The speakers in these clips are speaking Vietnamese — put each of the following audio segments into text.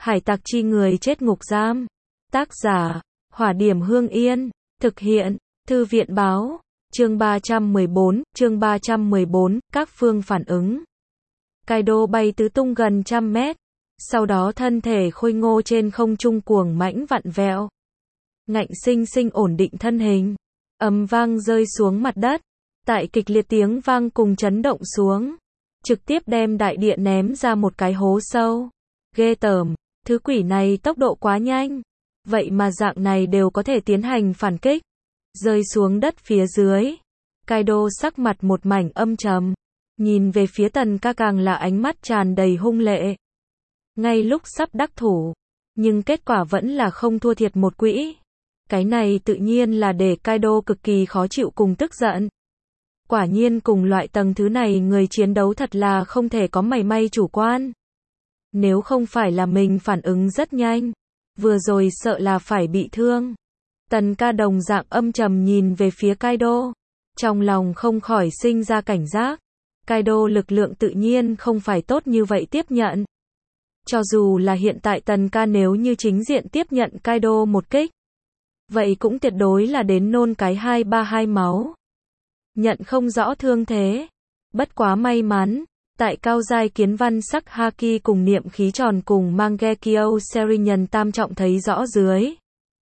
Hải tặc chi người chết ngục giam. Tác giả, Hỏa Điểm Hương Yên. Thực hiện, Thư viện Báo. Chương 314, các phương phản ứng. Kaido bay tứ tung gần 100 mét. Sau đó thân thể khôi ngô trên không trung cuồng mãnh vặn vẹo. Ngạnh sinh sinh ổn định thân hình. Ầm vang rơi xuống mặt đất. Tại kịch liệt tiếng vang cùng chấn động xuống. Trực tiếp đem đại địa ném ra một cái hố sâu. Ghê tởm, thứ quỷ này tốc độ quá nhanh. Vậy mà dạng này đều có thể tiến hành phản kích. Rơi xuống đất phía dưới. Kaido sắc mặt một mảnh âm trầm. Nhìn về phía Tần Ca càng là ánh mắt tràn đầy hung lệ. Ngay lúc sắp đắc thủ. Nhưng kết quả vẫn là không thua thiệt một quỹ. Cái này tự nhiên là để Kaido cực kỳ khó chịu cùng tức giận. Quả nhiên cùng loại tầng thứ này người chiến đấu thật là không thể có mảy may chủ quan. Nếu không phải là mình phản ứng rất nhanh. Vừa rồi sợ là phải bị thương. Tần Ca đồng dạng âm trầm nhìn về phía Kaido. Trong lòng không khỏi sinh ra cảnh giác. Kaido lực lượng tự nhiên không phải tốt như vậy tiếp nhận. Cho dù là hiện tại Tần Ca nếu như chính diện tiếp nhận Kaido một kích. Vậy cũng tuyệt đối là đến nôn cái 232 máu. Nhận không rõ thương thế. Bất quá may mắn. Tại cao giai kiến văn sắc Haki cùng niệm khí tròn cùng Mangekyo Serinian tam trọng thấy rõ dưới.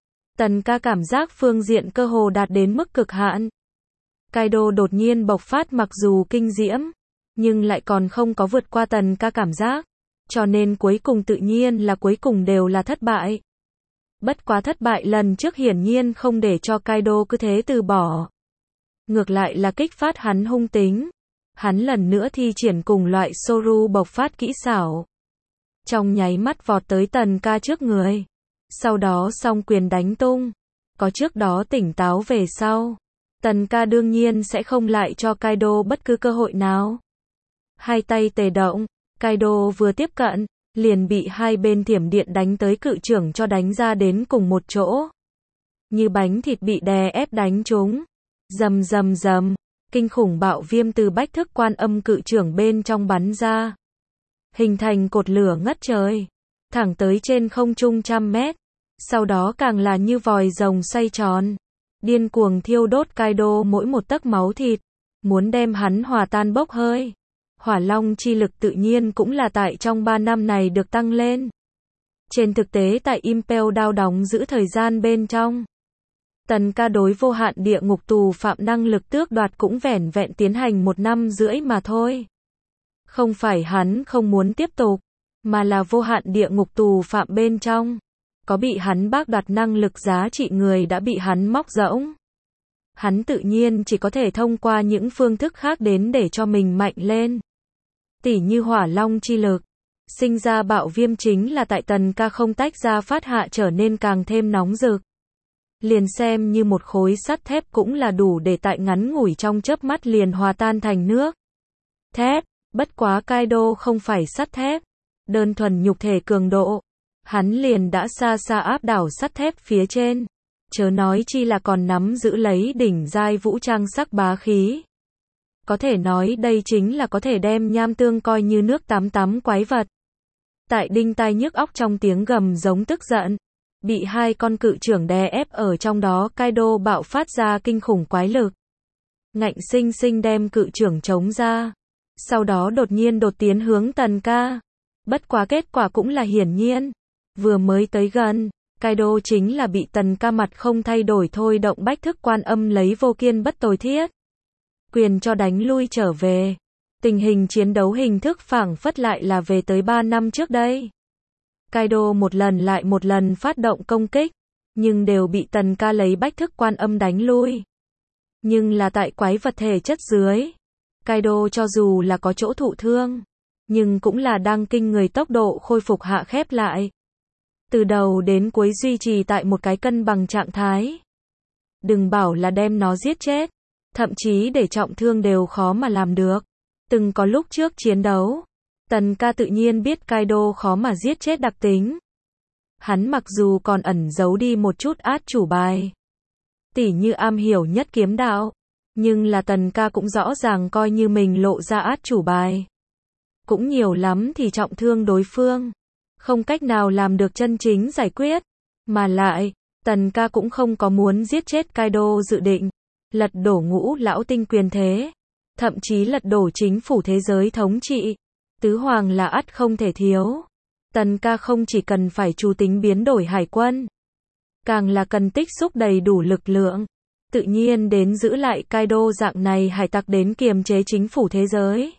Tần Ca cảm giác phương diện cơ hồ đạt đến mức cực hạn. Kaido đột nhiên bộc phát mặc dù kinh diễm. Nhưng lại còn không có vượt qua Tần Ca cảm giác. Cho nên cuối cùng tự nhiên là cuối cùng đều là thất bại. Bất quá thất bại lần trước hiển nhiên không để cho Kaido cứ thế từ bỏ. Ngược lại là kích phát hắn hung tính. Hắn lần nữa thi triển cùng loại Soru bộc phát kỹ xảo. Trong nháy mắt vọt tới Tần Ca trước người. Sau đó song quyền đánh tung. Có trước đó tỉnh táo về sau. Tần Ca đương nhiên sẽ không lại cho Kaido bất cứ cơ hội nào. Hai tay tề động. Kaido vừa tiếp cận. Liền bị hai bên thiểm điện đánh tới cự trưởng cho đánh ra đến cùng một chỗ. Như bánh thịt bị đè ép đánh trúng. Rầm rầm rầm. Kinh khủng bạo viêm từ bách thức quan âm cự trưởng bên trong bắn ra. Hình thành cột lửa ngất trời. Thẳng tới trên không trung 100 mét. Sau đó càng là như vòi rồng xoay tròn. Điên cuồng thiêu đốt Kaido mỗi một tấc máu thịt. Muốn đem hắn hòa tan bốc hơi. Hỏa long chi lực tự nhiên cũng là tại trong 3 năm này được tăng lên. Trên thực tế tại Impel Down đóng giữ thời gian bên trong. Tần Ca đối vô hạn địa ngục tù phạm năng lực tước đoạt cũng vẻn vẹn tiến hành 1 năm rưỡi mà thôi. Không phải hắn không muốn tiếp tục, mà là vô hạn địa ngục tù phạm bên trong. Có bị hắn bác đoạt năng lực giá trị người đã bị hắn móc rỗng. Hắn tự nhiên chỉ có thể thông qua những phương thức khác đến để cho mình mạnh lên. Tỉ như hỏa long chi lực. Sinh ra bạo viêm chính là tại Tần Ca không tách ra phát hạ trở nên càng thêm nóng rực. Liền xem như một khối sắt thép cũng là đủ để tại ngắn ngủi trong chớp mắt liền hòa tan thành nước. Thép, bất quá Kaido không phải sắt thép. Đơn thuần nhục thể cường độ. Hắn liền đã xa xa áp đảo sắt thép phía trên. Chớ nói chi là còn nắm giữ lấy đỉnh giai vũ trang sắc bá khí. Có thể nói đây chính là có thể đem nham tương coi như nước tắm quái vật. Tại đinh tai nhức óc trong tiếng gầm giống tức giận. Bị hai con cự trưởng đè ép ở trong đó Kaido bạo phát ra kinh khủng quái lực. Ngạnh sinh sinh đem cự trưởng chống ra. Sau đó đột nhiên đột tiến hướng Tần Ca. Bất quá kết quả cũng là hiển nhiên. Vừa mới tới gần, Kaido chính là bị Tần Ca mặt không thay đổi thôi động bách thức quan âm lấy vô kiên bất tồi thiết. Quyền cho đánh lui trở về. Tình hình chiến đấu hình thức phảng phất lại là về tới 3 năm trước đây. Kaido một lần lại một lần phát động công kích, nhưng đều bị Tần Ca lấy bách thức quan âm đánh lui. Nhưng là tại quái vật thể chất dưới. Kaido cho dù là có chỗ thụ thương, nhưng cũng là đang kinh người tốc độ khôi phục hạ khép lại. Từ đầu đến cuối duy trì tại một cái cân bằng trạng thái. Đừng bảo là đem nó giết chết. Thậm chí để trọng thương đều khó mà làm được. Từng có lúc trước chiến đấu. Tần Ca tự nhiên biết Kaido khó mà giết chết đặc tính. Hắn mặc dù còn ẩn giấu đi một chút át chủ bài. Tỉ như am hiểu nhất kiếm đạo. Nhưng là Tần Ca cũng rõ ràng coi như mình lộ ra át chủ bài. Cũng nhiều lắm thì trọng thương đối phương. không cách nào làm được chân chính giải quyết. Mà lại, Tần ca cũng không có muốn giết chết Kaido dự định. Lật đổ ngũ lão tinh quyền thế. Thậm chí lật đổ chính phủ thế giới thống trị. Tứ hoàng là ắt không thể thiếu. Tần ca không chỉ cần phải chủ tính biến đổi hải quân, càng là cần tích xúc đầy đủ lực lượng. Tự nhiên đến giữ lại Kaido dạng này hải tặc đến kiềm chế chính phủ thế giới.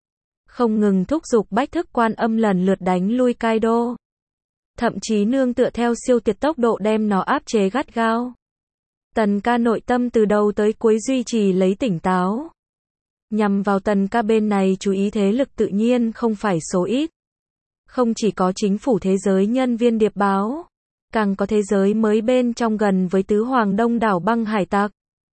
Không ngừng thúc giục bách thức quan âm lần lượt đánh lui Kaido. Thậm chí nương tựa theo siêu tuyệt tốc độ đem nó áp chế gắt gao. Tần ca nội tâm từ đầu tới cuối duy trì lấy tỉnh táo. Nhằm vào tần ca bên này chú ý thế lực tự nhiên không phải số ít. Không chỉ có chính phủ thế giới nhân viên điệp báo, càng có thế giới mới bên trong gần với tứ hoàng đông đảo băng hải tặc.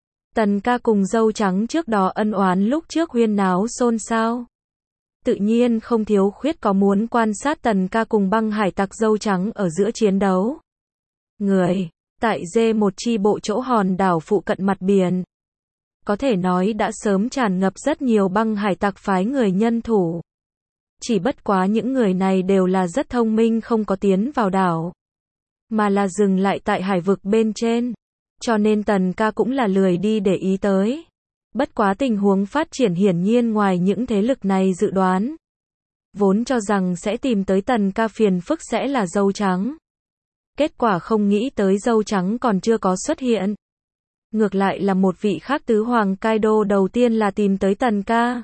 Tần ca cùng dâu trắng trước đó ân oán lúc trước huyên náo xôn xao. Tự nhiên không thiếu khuyết có muốn quan sát tần ca cùng băng hải tặc dâu trắng ở giữa chiến đấu. Người, tại D1 chi bộ chỗ hòn đảo phụ cận mặt biển. Có thể nói đã sớm tràn ngập rất nhiều băng hải tặc phái người nhân thủ. Chỉ bất quá những người này đều là rất thông minh không có tiến vào đảo, mà là dừng lại tại hải vực bên trên. Cho nên tần ca cũng là lười đi để ý tới. Bất quá tình huống phát triển hiển nhiên ngoài những thế lực này dự đoán. Vốn cho rằng sẽ tìm tới tần ca phiền phức sẽ là dâu trắng. Kết quả không nghĩ tới dâu trắng còn chưa có xuất hiện. Ngược lại là một vị khác tứ hoàng Kaido đầu tiên là tìm tới tần ca.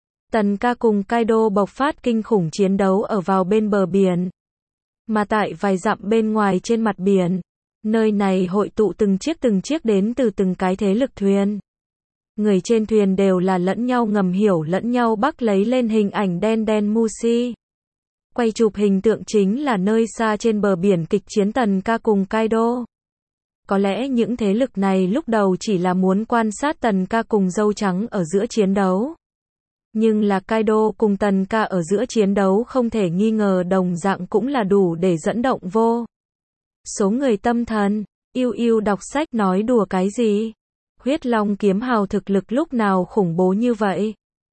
Tần ca cùng Kaido bộc phát kinh khủng chiến đấu ở vào bên bờ biển. Mà tại vài dặm bên ngoài trên mặt biển, nơi này hội tụ từng chiếc đến từ từng cái thế lực thuyền. Người trên thuyền đều là lẫn nhau ngầm hiểu lẫn nhau bắc lấy lên hình ảnh đen đen Mushi. Quay chụp hình tượng chính là nơi xa trên bờ biển kịch chiến tần ca cùng Kaido. Có lẽ những thế lực này lúc đầu chỉ là muốn quan sát tần ca cùng dâu trắng ở giữa chiến đấu. Nhưng là Kaido cùng tần ca ở giữa chiến đấu không thể nghi ngờ đồng dạng cũng là đủ để dẫn động vô số người tâm thần. Yêu đọc sách nói đùa cái gì? Huyết Long kiếm hào thực lực lúc nào khủng bố như vậy?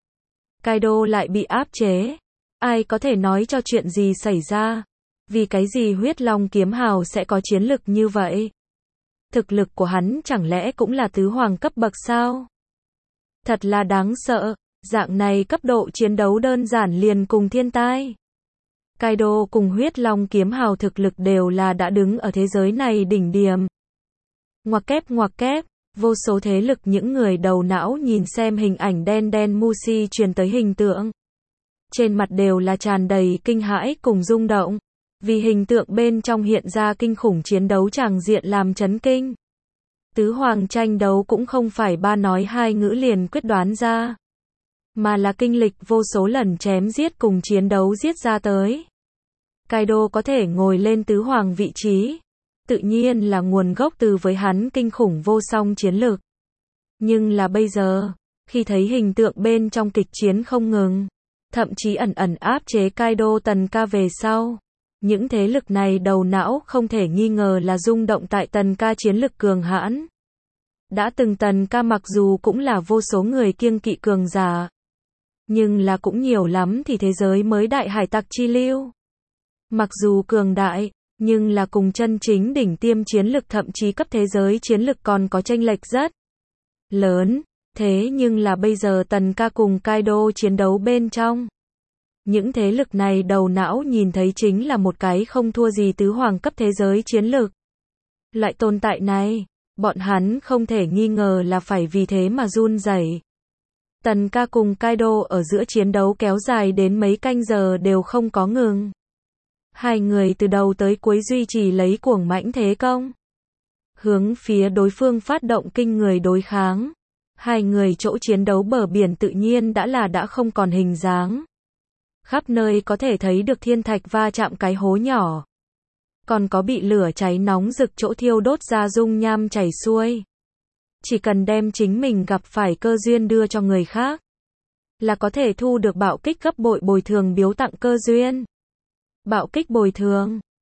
Kaido lại bị áp chế. Ai có thể nói cho chuyện gì xảy ra? Vì cái gì Huyết Long kiếm hào sẽ có chiến lực như vậy? Thực lực của hắn chẳng lẽ cũng là tứ hoàng cấp bậc sao? Thật là đáng sợ. Dạng này cấp độ chiến đấu đơn giản liền cùng thiên tai. Kaido cùng Huyết Long kiếm hào thực lực đều là đã đứng ở thế giới này đỉnh điểm. Ngoặc kép, vô số thế lực những người đầu não nhìn xem hình ảnh đen đen Mushi truyền tới hình tượng. Trên mặt đều là tràn đầy kinh hãi cùng rung động. Vì hình tượng bên trong hiện ra kinh khủng chiến đấu tràng diện làm chấn kinh. Tứ hoàng tranh đấu cũng không phải ba nói hai ngữ liền quyết đoán ra, mà là kinh lịch vô số lần chém giết cùng chiến đấu giết ra tới. Kaido có thể ngồi lên tứ hoàng vị trí, tự nhiên là nguồn gốc từ với hắn kinh khủng vô song chiến lược. Nhưng là bây giờ, khi thấy hình tượng bên trong kịch chiến không ngừng, thậm chí ẩn áp chế Kaido tần ca về sau, những thế lực này đầu não không thể nghi ngờ là rung động tại tần ca chiến lực cường hãn. Đã từng tần ca mặc dù cũng là vô số người kiêng kỵ cường giả, nhưng là cũng nhiều lắm thì thế giới mới đại hải tặc chi lưu. Mặc dù cường đại, nhưng là cùng chân chính đỉnh tiêm chiến lực thậm chí cấp thế giới chiến lực còn có chênh lệch rất lớn. Thế nhưng là bây giờ tần ca cùng Kaido chiến đấu bên trong, những thế lực này đầu não nhìn thấy chính là một cái không thua gì tứ hoàng cấp thế giới chiến lực. Loại tồn tại này, bọn hắn không thể nghi ngờ là phải vì thế mà run rẩy. Tần ca cùng Kaido ở giữa chiến đấu kéo dài đến mấy canh giờ đều không có ngừng. Hai người từ đầu tới cuối duy trì lấy cuồng mãnh thế công, hướng phía đối phương phát động kinh người đối kháng. Hai người chỗ chiến đấu bờ biển tự nhiên đã không còn hình dáng. Khắp nơi có thể thấy được thiên thạch va chạm cái hố nhỏ. Còn có bị lửa cháy nóng rực chỗ thiêu đốt ra dung nham chảy xuôi. Chỉ cần đem chính mình gặp phải cơ duyên đưa cho người khác, là có thể thu được bạo kích gấp bội bồi thường biếu tặng cơ duyên. Bạo kích bồi thường,